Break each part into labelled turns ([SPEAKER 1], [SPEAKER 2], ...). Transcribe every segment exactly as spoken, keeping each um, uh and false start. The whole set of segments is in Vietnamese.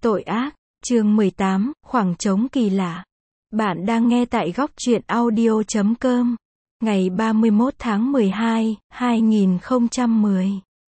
[SPEAKER 1] Tội ác, chương mười tám, khoảng trống kỳ lạ. Bạn đang nghe tại góc truyện audio chấm com, ngày ba mươi mốt tháng mười hai, hai nghìn không trăm mười.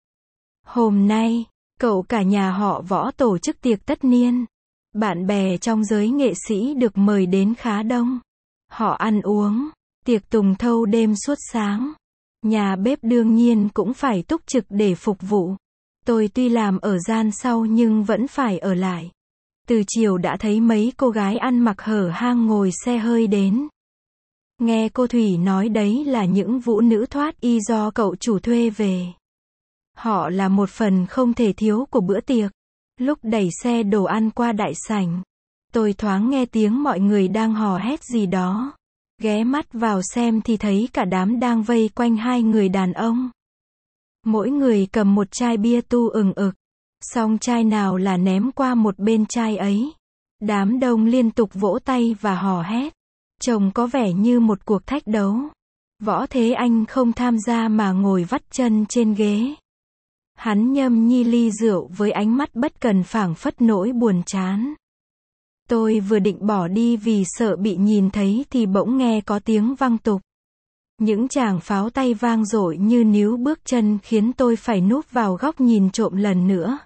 [SPEAKER 1] Hôm nay, cậu cả nhà họ Võ tổ chức tiệc tất niên. Bạn bè trong giới nghệ sĩ được mời đến khá đông. Họ ăn uống, tiệc tùng thâu đêm suốt sáng. Nhà bếp đương nhiên cũng phải túc trực để phục vụ. Tôi tuy làm ở gian sau nhưng vẫn phải ở lại. Từ chiều đã thấy mấy cô gái ăn mặc hở hang ngồi xe hơi đến. Nghe cô Thủy nói đấy là những vũ nữ thoát y do cậu chủ thuê về. Họ là một phần không thể thiếu của bữa tiệc. Lúc đẩy xe đồ ăn qua đại sảnh, tôi thoáng nghe tiếng mọi người đang hò hét gì đó. Ghé mắt vào xem thì thấy cả đám đang vây quanh hai người đàn ông. Mỗi người cầm một chai bia tu ừng ực, xong chai nào là ném qua một bên chai ấy. Đám đông liên tục vỗ tay và hò hét. Trông có vẻ như một cuộc thách đấu. Võ Thế Anh không tham gia mà ngồi vắt chân trên ghế. Hắn nhâm nhi ly rượu với ánh mắt bất cần phảng phất nỗi buồn chán. Tôi vừa định bỏ đi vì sợ bị nhìn thấy thì bỗng nghe có tiếng vang tục. Những tràng pháo tay vang dội như níu bước chân khiến tôi phải núp vào góc nhìn trộm lần nữa.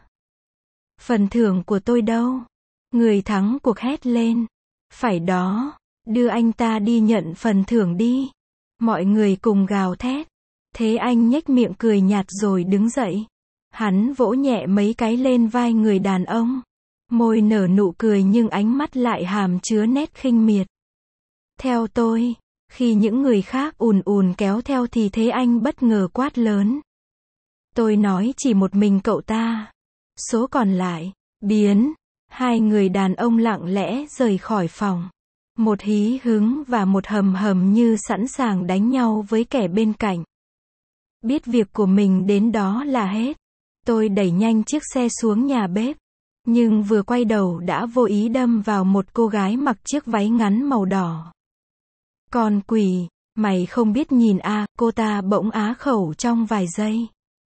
[SPEAKER 1] Phần thưởng của tôi đâu? Người thắng cuộc hét lên. Phải đó, đưa anh ta đi nhận phần thưởng đi. Mọi người cùng gào thét. Thế Anh nhếch miệng cười nhạt rồi đứng dậy. Hắn vỗ nhẹ mấy cái lên vai người đàn ông. Môi nở nụ cười nhưng ánh mắt lại hàm chứa nét khinh miệt. Theo tôi, khi những người khác ùn ùn kéo theo thì Thế Anh bất ngờ quát lớn. Tôi nói chỉ một mình cậu ta. Số còn lại, biến. Hai người đàn ông lặng lẽ rời khỏi phòng. Một hí hứng và một hầm hầm như sẵn sàng đánh nhau với kẻ bên cạnh. Biết việc của mình đến đó là hết. Tôi đẩy nhanh chiếc xe xuống nhà bếp. Nhưng vừa quay đầu đã vô ý đâm vào một cô gái mặc chiếc váy ngắn màu đỏ. Con quỷ, mày không biết nhìn à, cô ta bỗng á khẩu trong vài giây.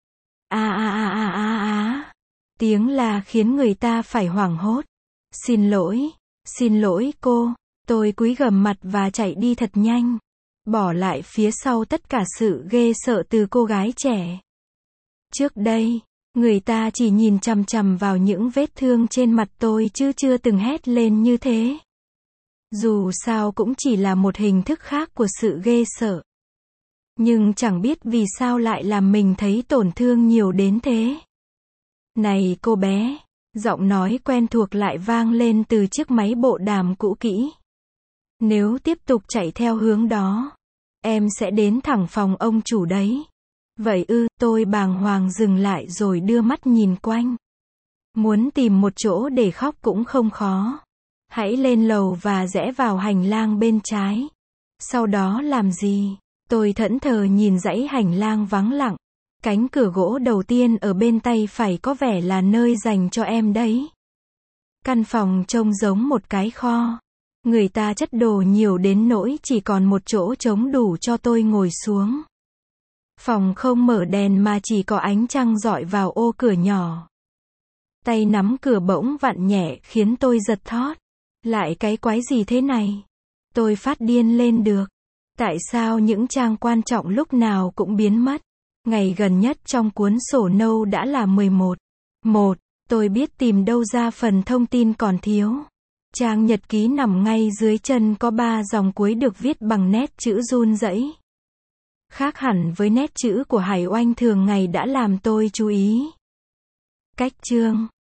[SPEAKER 1] À à à à à à. Tiếng la khiến người ta phải hoảng hốt. Xin lỗi, xin lỗi cô. Tôi cúi gằm mặt và chạy đi thật nhanh. Bỏ lại phía sau tất cả sự ghê sợ từ cô gái trẻ. Trước đây, người ta chỉ nhìn chằm chằm vào những vết thương trên mặt tôi chứ chưa từng hét lên như thế. Dù sao cũng chỉ là một hình thức khác của sự ghê sợ. Nhưng chẳng biết vì sao lại làm mình thấy tổn thương nhiều đến thế. Này cô bé, giọng nói quen thuộc lại vang lên từ chiếc máy bộ đàm cũ kỹ. Nếu tiếp tục chạy theo hướng đó, em sẽ đến thẳng phòng ông chủ đấy. Vậy ư, tôi bàng hoàng dừng lại rồi đưa mắt nhìn quanh. Muốn tìm một chỗ để khóc cũng không khó. Hãy lên lầu và rẽ vào hành lang bên trái. Sau đó làm gì? Tôi thẫn thờ nhìn dãy hành lang vắng lặng. Cánh cửa gỗ đầu tiên ở bên tay phải có vẻ là nơi dành cho em đấy. Căn phòng trông giống một cái kho. Người ta chất đồ nhiều đến nỗi chỉ còn một chỗ trống đủ cho tôi ngồi xuống. Phòng không mở đèn mà chỉ có ánh trăng rọi vào ô cửa nhỏ. Tay nắm cửa bỗng vặn nhẹ khiến tôi giật thót. Lại cái quái gì thế này? Tôi phát điên lên được. Tại sao những trang quan trọng lúc nào cũng biến mất? Ngày gần nhất trong cuốn sổ nâu đã là mười một. một. Tôi biết tìm đâu ra phần thông tin còn thiếu. Trang nhật ký nằm ngay dưới chân có ba dòng cuối được viết bằng nét chữ run rẩy. Khác hẳn với nét chữ của Hải Oanh thường ngày đã làm tôi chú ý. Cách chương